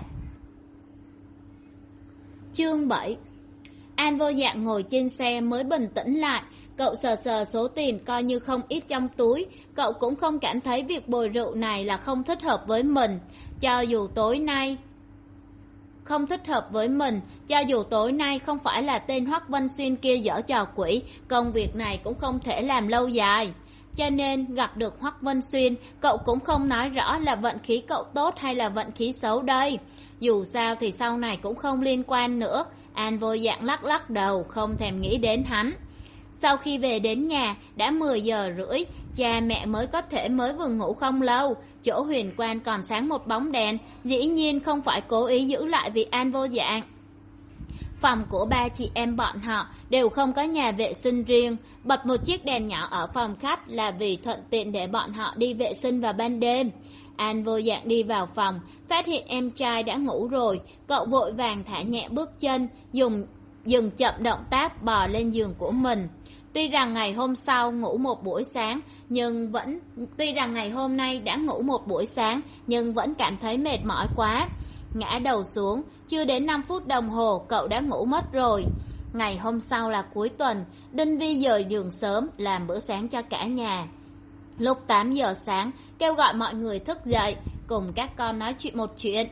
Chương bảy. An Vô Dạng ngồi trên xe mới bình tĩnh lại, cậu sờ sờ số tiền coi như không ít trong túi, cậu cũng không cảm thấy việc bồi rượu này là không thích hợp với mình, cho dù tối nay không thích hợp với mình, cho dù tối nay không phải là tên Hoắc Vân Xuyên kia giở trò quỷ, công việc này cũng không thể làm lâu dài. Cho nên gặp được Hoắc Vân Xuyên, cậu cũng không nói rõ là vận khí cậu tốt hay là vận khí xấu đây. Dù sao thì sau này cũng không liên quan nữa. An Vô Dạng lắc lắc đầu, không thèm nghĩ đến hắn. Sau khi về đến nhà, đã mười giờ rưỡi, cha mẹ mới có thể mới vừa ngủ không lâu. Chỗ huyền quan còn sáng một bóng đèn, dĩ nhiên không phải cố ý giữ lại vì An Vô Dạng. Phòng của ba chị em bọn họ đều không có nhà vệ sinh riêng, bật một chiếc đèn nhỏ ở phòng khách là vì thuận tiện để bọn họ đi vệ sinh vào ban đêm. An Vô Dạng đi vào phòng, phát hiện em trai đã ngủ rồi, cậu vội vàng thả nhẹ bước chân, dùng dừng chậm động tác bò lên giường của mình. Tuy rằng ngày hôm sau ngủ một buổi sáng, nhưng vẫn tuy rằng ngày hôm nay đã ngủ một buổi sáng, nhưng vẫn cảm thấy mệt mỏi quá. Ngã đầu xuống, chưa đến năm phút đồng hồ cậu đã ngủ mất rồi. Ngày hôm sau là cuối tuần, Đinh Vi dời giường sớm làm bữa sáng cho cả nhà. Lúc tám giờ sáng, kêu gọi mọi người thức dậy, cùng các con nói chuyện một chuyện.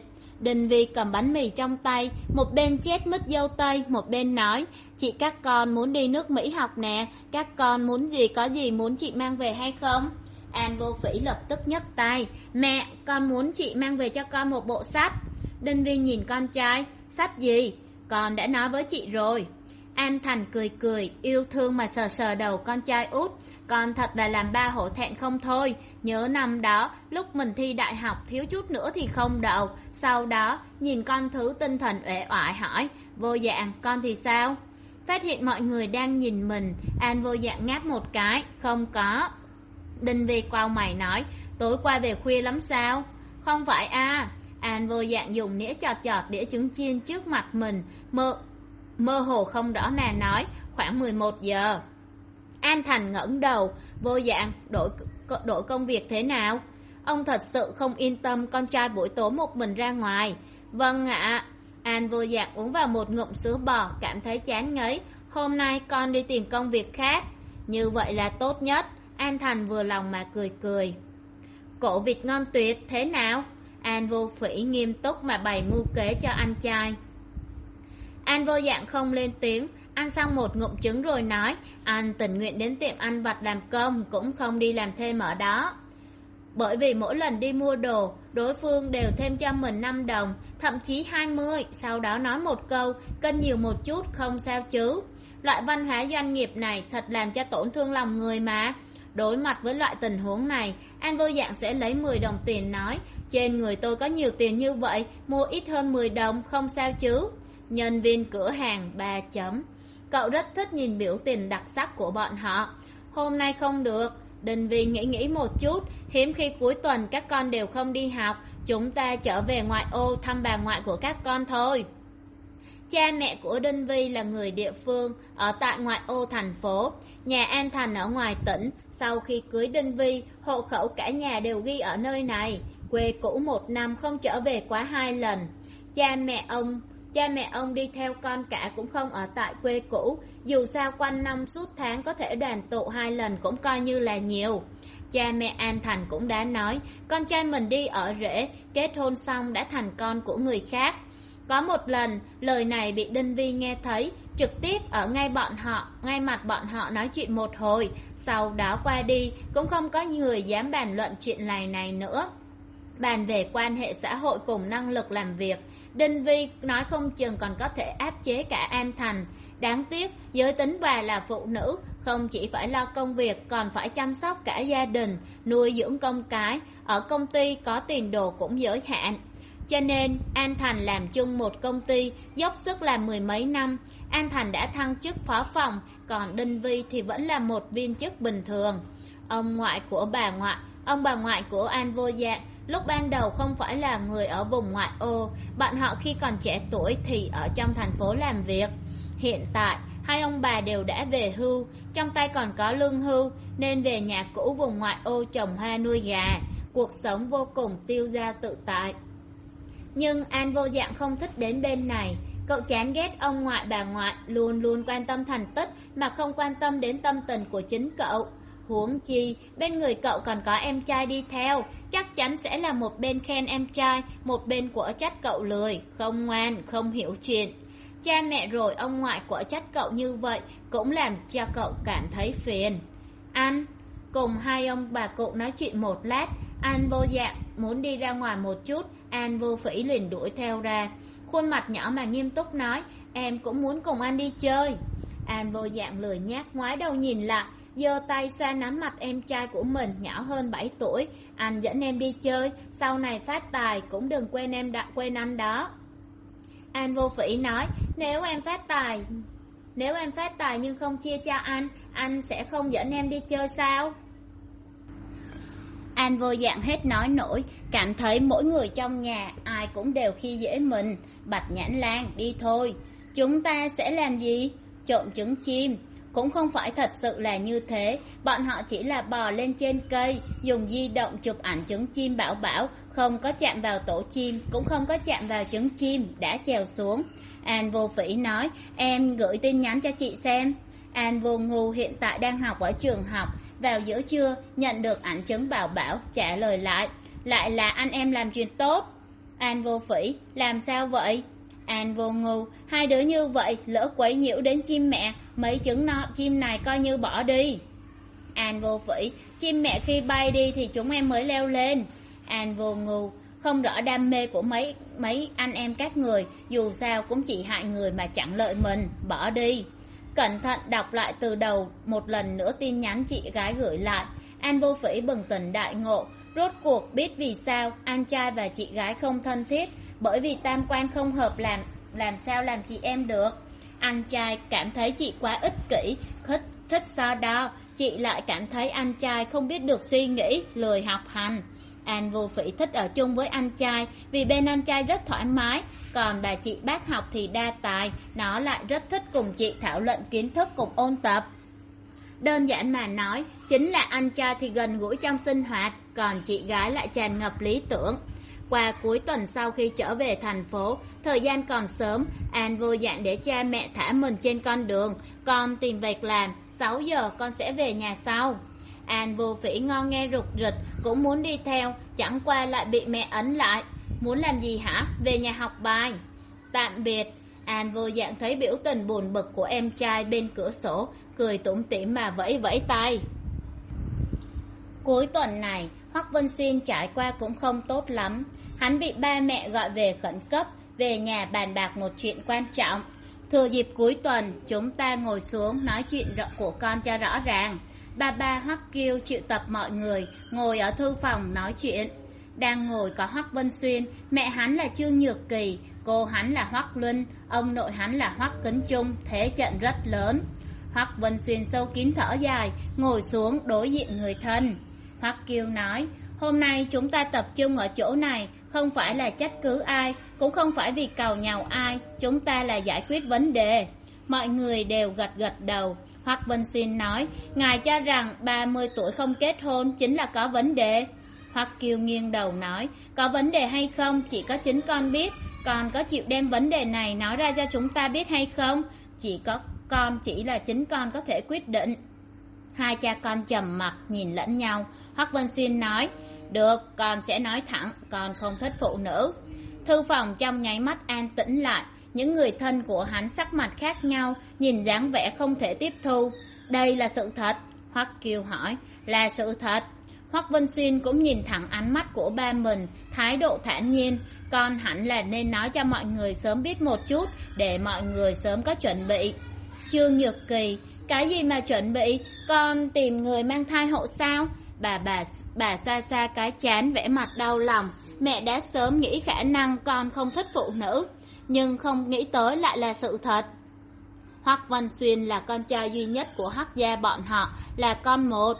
Đinh Vi cầm bánh mì trong tay, một bên chét mứt dâu tây, một bên nói, chị các con muốn đi nước Mỹ học nè, các con muốn gì có gì muốn chị mang về hay không? An Vô Phỉ lập tức nhấc tay, mẹ, con muốn chị mang về cho con một bộ sách. Đinh Vi nhìn con trai, sách gì? Con đã nói với chị rồi. An Thành cười cười, yêu thương mà sờ sờ đầu con trai út. Con thật là làm ba hổ thẹn không thôi. Nhớ năm đó, lúc mình thi đại học thiếu chút nữa thì không đậu. Sau đó, nhìn con thứ tinh thần uể oải hỏi, Vô Dạng, con thì sao? Phát hiện mọi người đang nhìn mình, An Vô Dạng ngáp một cái, không có. Đinh Vi quao mày nói, tối qua về khuya lắm sao? Không phải à. An Vô Dạng dùng nĩa chọt chọt đĩa trứng chiên trước mặt mình, mơ mơ hồ không rõ mà nói, khoảng mười một giờ. An Thành ngẩng đầu, Vô Dạng, đổi đổi công việc thế nào? Ông thật sự không yên tâm con trai buổi tối một mình ra ngoài. Vâng ạ. An Vô Dạng uống vào một ngụm sữa bò, cảm thấy chán ngấy. Hôm nay con đi tìm công việc khác. Như vậy là tốt nhất. An Thành vừa lòng mà cười cười. Cổ vịt ngon tuyệt, thế nào? An Vô Phỉ nghiêm túc mà bày mưu kế cho anh trai. An Vô Dạng không lên tiếng, ăn xong một ngụm trứng rồi nói, anh tình nguyện đến tiệm ăn vặt làm công, cũng không đi làm thêm ở đó. Bởi vì mỗi lần đi mua đồ, đối phương đều thêm cho mình năm đồng, thậm chí hai mươi, sau đó nói một câu, cân nhiều một chút, không sao chứ. Loại văn hóa doanh nghiệp này thật làm cho tổn thương lòng người mà. Đối mặt với loại tình huống này, An Vô Dạng sẽ lấy mười đồng tiền nói, trên người tôi có nhiều tiền như vậy, mua ít hơn mười đồng, không sao chứ. Nhân viên cửa hàng ba chấm. Cậu rất thích nhìn biểu tình đặc sắc của bọn họ. Hôm nay không được. Đinh Vi nghĩ nghĩ một chút, hiếm khi cuối tuần các con đều không đi học, chúng ta trở về ngoại ô thăm bà ngoại của các con thôi. Cha mẹ của Đinh Vi là người địa phương, ở tại ngoại ô thành phố. Nhà An Thành ở ngoài tỉnh. Sau khi cưới Đinh Vi, hộ khẩu cả nhà đều ghi ở nơi này. Quê cũ một năm không trở về quá hai lần. Cha mẹ ông Cha mẹ ông đi theo con cả cũng không ở tại quê cũ. Dù sao quanh năm suốt tháng có thể đoàn tụ hai lần cũng coi như là nhiều. Cha mẹ An Thành cũng đã nói, con trai mình đi ở rể, kết hôn xong đã thành con của người khác. Có một lần, lời này bị Đinh Vi nghe thấy, trực tiếp ở ngay bọn họ, ngay mặt bọn họ nói chuyện một hồi. Sau đó qua đi, cũng không có người dám bàn luận chuyện này này nữa. Bàn về quan hệ xã hội cùng năng lực làm việc, Đinh Vi nói không chừng còn có thể áp chế cả An Thành. Đáng tiếc, giới tính bà là phụ nữ, không chỉ phải lo công việc, còn phải chăm sóc cả gia đình, nuôi dưỡng con cái. Ở công ty có tiền đồ cũng giới hạn. Cho nên, An Thành làm chung một công ty, dốc sức làm mười mấy năm. An Thành đã thăng chức phó phòng, còn Đinh Vi thì vẫn là một viên chức bình thường. Ông ngoại của bà ngoại, ông bà ngoại của An Vô Dạng, lúc ban đầu không phải là người ở vùng ngoại ô, bọn họ khi còn trẻ tuổi thì ở trong thành phố làm việc. Hiện tại, hai ông bà đều đã về hưu, trong tay còn có lương hưu, nên về nhà cũ vùng ngoại ô trồng hoa nuôi gà, cuộc sống vô cùng tiêu dao tự tại. Nhưng An Vô Dạng không thích đến bên này, cậu chán ghét ông ngoại bà ngoại luôn luôn quan tâm thành tích mà không quan tâm đến tâm tình của chính cậu. Huống chi, bên người cậu còn có em trai đi theo, chắc chắn sẽ là một bên khen em trai, một bên của trách cậu lười, không ngoan, không hiểu chuyện. Cha mẹ rồi ông ngoại của trách cậu như vậy cũng làm cho cậu cảm thấy phiền. Anh, cùng hai ông bà cụ nói chuyện một lát, An Vô Dạng muốn đi ra ngoài một chút, An Vô Phỉ liền đuổi theo ra. Khuôn mặt nhỏ mà nghiêm túc nói, em cũng muốn cùng anh đi chơi. An Vô Dạng lười nhác ngoái đầu nhìn lại, giơ tay xoa nắn mặt em trai của mình nhỏ hơn bảy tuổi. Anh dẫn em đi chơi, sau này phát tài cũng đừng quên em đã quên anh đó. An Vô Phỉ nói, nếu em phát tài Nếu em phát tài nhưng không chia cho anh, anh sẽ không dẫn em đi chơi sao? An Vô Dạng hết nói nổi, cảm thấy mỗi người trong nhà ai cũng đều khi dễ mình. Bạch Nhãn Lang, đi thôi. Chúng ta sẽ làm gì? Trộm trứng chim. Cũng không phải thật sự là như thế, bọn họ chỉ là bò lên trên cây, dùng di động chụp ảnh trứng chim bảo bảo, không có chạm vào tổ chim, cũng không có chạm vào trứng chim, đã trèo xuống. An Vô Phỉ nói, em gửi tin nhắn cho chị xem. An Vô Ngu hiện tại đang học ở trường học, vào giữa trưa nhận được ảnh trứng bảo bảo, trả lời lại, lại là anh em làm chuyện tốt. An Vô Phỉ: làm sao vậy? An Vô Ngưu: hai đứa như vậy lỡ quấy nhiễu đến chim mẹ, mấy trứng nọ chim này coi như bỏ đi. An Vô Phỉ: chim mẹ khi bay đi thì chúng em mới leo lên. An Vô Ngưu: không rõ đam mê của mấy mấy anh em các người, dù sao cũng chỉ hại người mà chẳng lợi mình, bỏ đi. Cẩn thận đọc lại từ đầu một lần nữa tin nhắn chị gái gửi lại. An Vô Phỉ bừng tỉnh đại ngộ, rốt cuộc biết vì sao anh trai và chị gái không thân thiết, bởi vì tam quan không hợp, làm làm sao làm chị em được. Anh trai cảm thấy chị quá ích kỷ, thích, thích so đo, chị lại cảm thấy anh trai không biết được suy nghĩ, lười học hành. An Vô Phỉ thích ở chung với anh trai vì bên anh trai rất thoải mái, còn bà chị bác học thì đa tài, nó lại rất thích cùng chị thảo luận kiến thức cùng ôn tập. Đơn giản mà nói, chính là anh trai thì gần gũi trong sinh hoạt, còn chị gái lại tràn ngập lý tưởng. Qua cuối tuần sau khi trở về thành phố, thời gian còn sớm, An vô dạng để cha mẹ thả mình trên con đường, con tìm việc làm, sáu giờ con sẽ về nhà sau. An Vô Phỉ ngon nghe rục rịch, cũng muốn đi theo, chẳng qua lại bị mẹ ấn lại. Muốn làm gì hả? Về nhà học bài. Tạm biệt. An vô dạng thấy biểu tình buồn bực của em trai bên cửa sổ, cười tủm tỉm mà vẫy vẫy tay. Cuối tuần này, Hoắc Vân Xuyên trải qua cũng không tốt lắm. Hắn bị ba mẹ gọi về khẩn cấp, về nhà bàn bạc một chuyện quan trọng. Thừa dịp cuối tuần, chúng ta ngồi xuống nói chuyện của con cho rõ ràng. Ba ba Hoắc Kiêu triệu tập mọi người, ngồi ở thư phòng nói chuyện. Đang ngồi có Hoắc Vân Xuyên, mẹ hắn là Trương Nhược Kỳ, cô hắn là Hoắc Luân, ông nội hắn là Hoắc Kính Trung, thế trận rất lớn. Hoắc Vân Xuyên sâu kín thở dài, ngồi xuống đối diện người thân. Hoắc Kiêu nói, hôm nay chúng ta tập trung ở chỗ này, không phải là trách cứ ai, cũng không phải vì càu nhàu ai, chúng ta là giải quyết vấn đề. Mọi người đều gật gật đầu. Hoắc Vân Xuyên nói, ngài cho rằng ba mươi tuổi không kết hôn chính là có vấn đề. Hoắc Kiêu nghiêng đầu nói, có vấn đề hay không chỉ có chính con biết, con có chịu đem vấn đề này nói ra cho chúng ta biết hay không? Chỉ có con, chỉ là chính con có thể quyết định. Hai cha con trầm mặc nhìn lẫn nhau. Hoắc Vân Xuyên nói, được, con sẽ nói thẳng, con không thích phụ nữ. Thư phòng trong nháy mắt an tĩnh lại. Những người thân của hắn sắc mặt khác nhau, nhìn dáng vẻ không thể tiếp thu. Đây là sự thật? Hoắc Kiêu hỏi. Là sự thật. Hoắc Vân Xuyên cũng nhìn thẳng ánh mắt của ba mình, thái độ thản nhiên. Con hẳn là nên nói cho mọi người sớm biết một chút, để mọi người sớm có chuẩn bị. Trương Nhược Kỳ, cái gì mà chuẩn bị? Con tìm người mang thai hộ sao? Bà bà bà xa xa cái chán vẻ mặt đau lòng. Mẹ đã sớm nghĩ khả năng con không thích phụ nữ, nhưng không nghĩ tới lại là sự thật. Hoắc Văn Xuyên là con trai duy nhất của Hoắc gia bọn họ, là con một.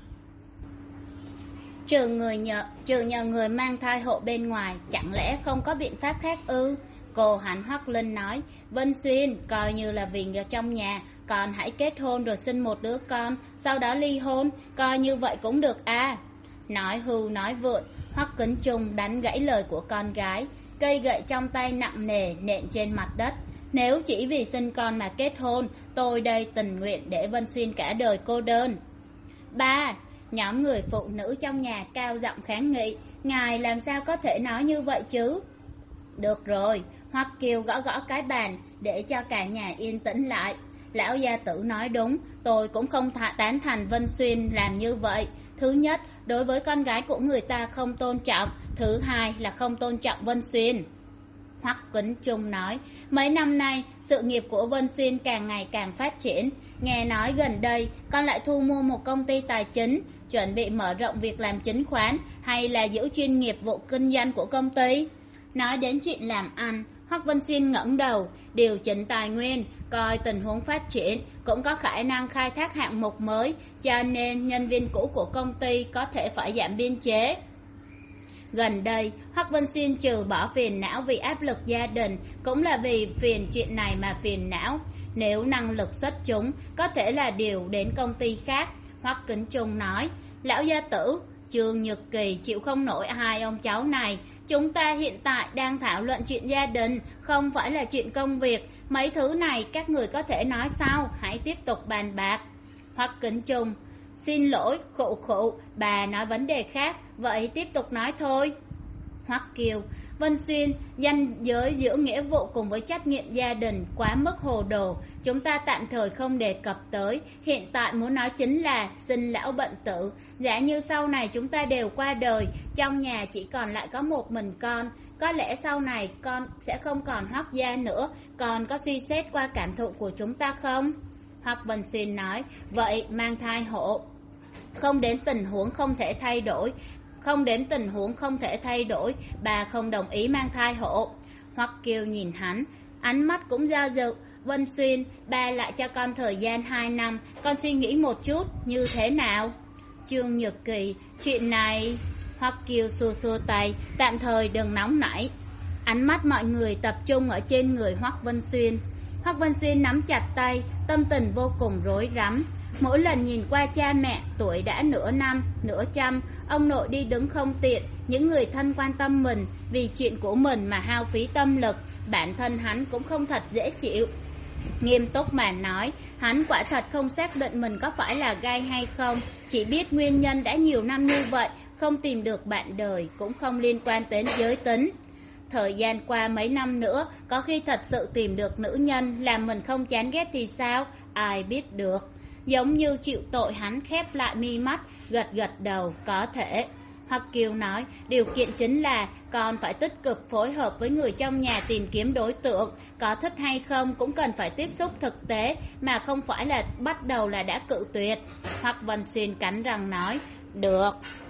Trừ người nhờ, trừ nhờ người mang thai hộ bên ngoài, chẳng lẽ không có biện pháp khác ư? Cô hắn Hoắc Linh nói, Vân Xuyên, coi như là vì người trong nhà, con hãy kết hôn rồi sinh một đứa con, sau đó ly hôn, coi như vậy cũng được à. Nói hưu nói vượn, Hoắc Kính Trung đánh gãy lời của con gái, cây gậy trong tay nặng nề nện trên mặt đất. Nếu chỉ vì sinh con mà kết hôn, tôi đây tình nguyện để Vân Xuyên cả đời cô đơn. Ba, nhóm người phụ nữ trong nhà cao giọng kháng nghị, ngài làm sao có thể nói như vậy chứ? Được rồi, Hoắc Kiều gõ gõ cái bàn để cho cả nhà yên tĩnh lại. Lão gia tử nói đúng, tôi cũng không thả tán thành Vân Xuyên làm như vậy. Thứ nhất, đối với con gái của người ta không tôn trọng. Thứ hai là không tôn trọng Vân Xuyên. Hoắc Kính Trung nói, mấy năm nay, sự nghiệp của Vân Xuyên càng ngày càng phát triển. Nghe nói gần đây, con lại thu mua một công ty tài chính, chuẩn bị mở rộng việc làm chứng khoán, hay là giữ chuyên nghiệp vụ kinh doanh của công ty. Nói đến chuyện làm ăn, Hoắc Vân Xuyên ngẩng đầu, điều chỉnh tài nguyên, coi tình huống phát triển, cũng có khả năng khai thác hạng mục mới, cho nên nhân viên cũ của công ty có thể phải giảm biên chế. Gần đây, Hoắc Vân Xuyên trừ bỏ phiền não vì áp lực gia đình, cũng là vì phiền chuyện này mà phiền não. Nếu năng lực xuất chúng, có thể là điều đến công ty khác. Hoắc Kính Trung nói, lão gia tử, Trương Nhược Kỳ chịu không nổi hai ông cháu này. Chúng ta hiện tại đang thảo luận chuyện gia đình, không phải là chuyện công việc. Mấy thứ này các người có thể nói sau, hãy tiếp tục bàn bạc. Hoắc Kính Trung, xin lỗi, khụ khụ, bà nói vấn đề khác, vậy tiếp tục nói thôi. Hoắc Kiều: Vân Xuyên, ranh giới giữa nghĩa vụ cùng với trách nhiệm gia đình quá mức hồ đồ, chúng ta tạm thời không đề cập tới. Hiện tại muốn nói chính là sinh lão bệnh tử. Giả như sau này chúng ta đều qua đời, trong nhà chỉ còn lại có một mình con, có lẽ sau này con sẽ không còn Hoắc gia nữa. Con có suy xét qua cảm thụ của chúng ta không? Hoắc Vân Xuyên nói: Vậy mang thai hộ không đến tình huống không thể thay đổi, không đến tình huống không thể thay đổi, bà không đồng ý mang thai hộ. Hoắc Kiều nhìn hắn, ánh mắt cũng dao dự. Vân Xuyên, ba lại cho con thời gian hai năm, con suy nghĩ một chút, như thế nào? Trương Nhược Kỳ: Chuyện này... Hoắc Kiều xua xua tay: Tạm thời đừng nóng nảy. Ánh mắt mọi người tập trung ở trên người Hoắc Vân Xuyên. Hoắc Vân Xuyên nắm chặt tay, tâm tình vô cùng rối rắm. Mỗi lần nhìn qua cha mẹ, tuổi đã nửa năm, nửa trăm, ông nội đi đứng không tiện, những người thân quan tâm mình, vì chuyện của mình mà hao phí tâm lực, bản thân hắn cũng không thật dễ chịu. Nghiêm túc mà nói, hắn quả thật không xác định mình có phải là gay hay không, chỉ biết nguyên nhân đã nhiều năm như vậy, không tìm được bạn đời, cũng không liên quan đến giới tính. Thời gian qua mấy năm nữa, có khi thật sự tìm được nữ nhân làm mình không chán ghét thì sao, ai biết được. Giống như chịu tội, hắn khép lại mi mắt, gật gật đầu, có thể. Hoắc Kiều nói, điều kiện chính là con phải tích cực phối hợp với người trong nhà tìm kiếm đối tượng, có thích hay không cũng cần phải tiếp xúc thực tế, mà không phải là bắt đầu là đã cự tuyệt. Hoắc Vân Xuyên cắn răng nói, được.